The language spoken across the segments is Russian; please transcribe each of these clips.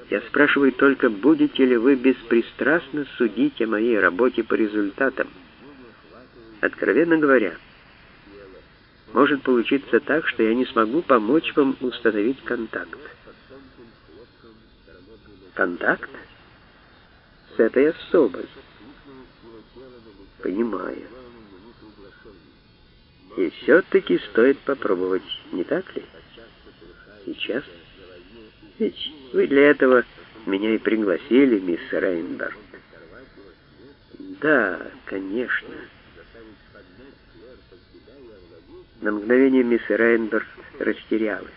Я спрашиваю только, будете ли вы беспристрастно судить о моей работе по результатам. Откровенно говоря, может получиться так, что я не смогу помочь вам установить контакт. Контакт? С этой особой. Понимаю. И все-таки стоит попробовать, не так ли? Сейчас? Ведь вы для этого меня и пригласили, мисс Рейнберт. Да, конечно. На мгновение мисс Рейнберт растерялась.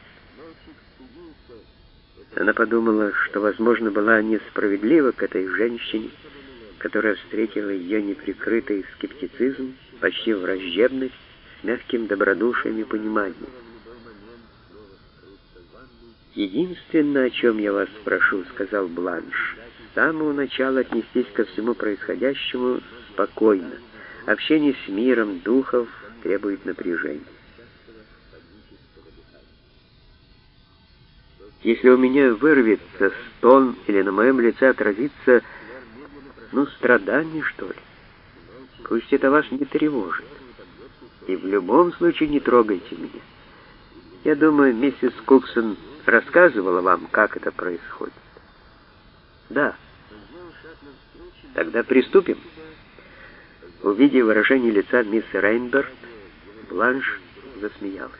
Она подумала, что, возможно, была несправедлива к этой женщине, которая встретила ее неприкрытый скептицизм, почти враждебность, с мягким добродушием и пониманием. «Единственное, о чем я вас прошу, — сказал Бланш, — с самого начала отнестись ко всему происходящему спокойно. Общение с миром духов требует напряжения. Если у меня вырвется стон или на моем лице отразится, страдание, что ли, пусть это вас не тревожит. И в любом случае не трогайте меня. Я думаю, миссис Куксон рассказывала вам, как это происходит. Да. Тогда приступим. Увидев выражение лица мисс Рейнберт, Бланш засмеялась.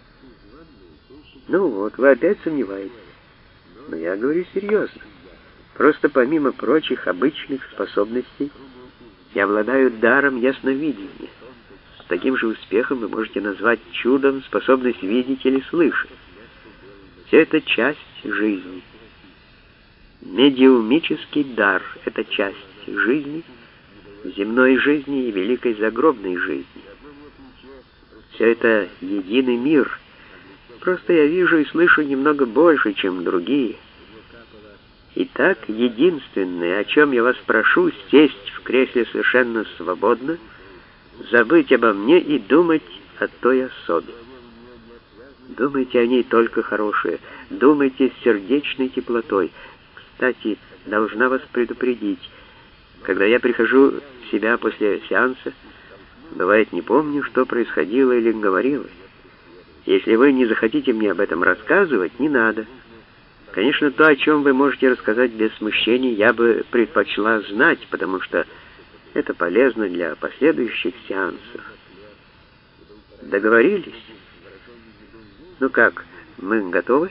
Ну вот, вы опять сомневаетесь. Но я говорю серьезно. Просто помимо прочих обычных способностей, я обладаю даром ясновидения. С таким же успехом вы можете назвать чудом способность видеть или слышать. Все это часть жизни. Медиумический дар — это часть жизни, земной жизни и великой загробной жизни. Все это единый мир. Просто я вижу и слышу немного больше, чем другие. Итак, единственное, о чем я вас прошу, сесть в кресле совершенно свободно, забыть обо мне и думать о той особе. Думайте о ней только хорошее, думайте с сердечной теплотой. Кстати, должна вас предупредить, когда я прихожу в себя после сеанса, бывает, не помню, что происходило или говорилось. Если вы не захотите мне об этом рассказывать, не надо. Конечно, то, о чем вы можете рассказать без смущения, я бы предпочла знать, потому что это полезно для последующих сеансов. Договорились? Ну как, мы готовы?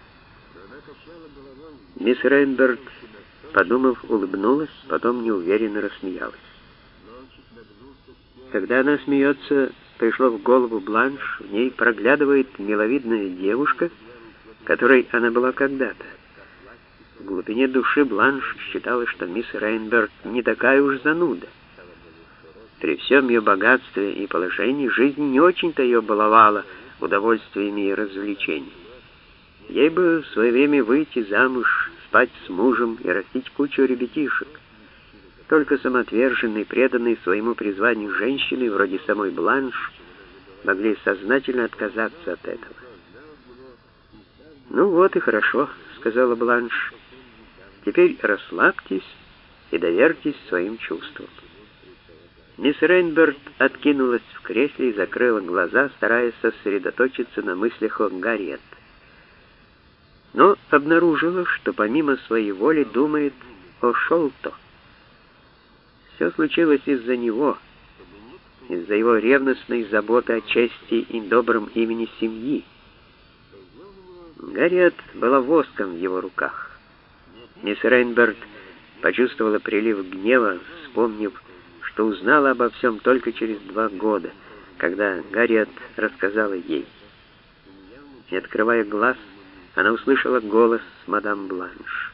Мисс Рейнберт, подумав, улыбнулась, потом неуверенно рассмеялась. Когда она смеется, пришло в голову Бланш, в ней проглядывает миловидная девушка, которой она была когда-то. В глубине души Бланш считала, что мисс Рейнберт не такая уж зануда. При всем ее богатстве и положении жизнь не очень-то ее баловала удовольствиями и развлечениями. Ей бы в свое время выйти замуж, спать с мужем и растить кучу ребятишек. Только самоотверженные, преданные своему призванию женщины, вроде самой Бланш, могли сознательно отказаться от этого. «Ну вот и хорошо», — сказала Бланш. «Теперь расслабьтесь и доверьтесь своим чувствам». Мисс Рейнберт откинулась в кресле и закрыла глаза, стараясь сосредоточиться на мыслях о Гарриет. Но обнаружила, что помимо своей воли думает о Шолто. Все случилось из-за него, из-за его ревностной заботы о чести и добром имени семьи. Гарриет была воском в его руках. Мисс Рейнберт почувствовала прилив гнева, вспомнив, что узнала обо всем только через 2 года, когда Гарриет рассказала ей. Не открывая глаз, она услышала голос мадам Бланш.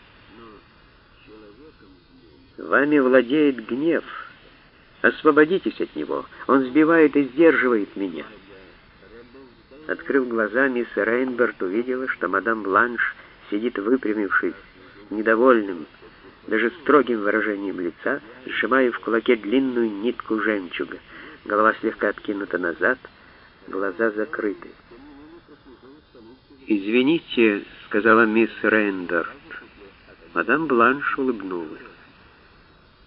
«Вами владеет гнев. Освободитесь от него. Он сбивает и сдерживает меня». Открыв глаза, мисс Рейнберт увидела, что мадам Бланш сидит выпрямившись, недовольным, даже строгим выражением лица, сжимая в кулаке длинную нитку жемчуга. Голова слегка откинута назад, глаза закрыты. «Извините», — сказала мисс Рейнберт, Мадам Бланш улыбнулась.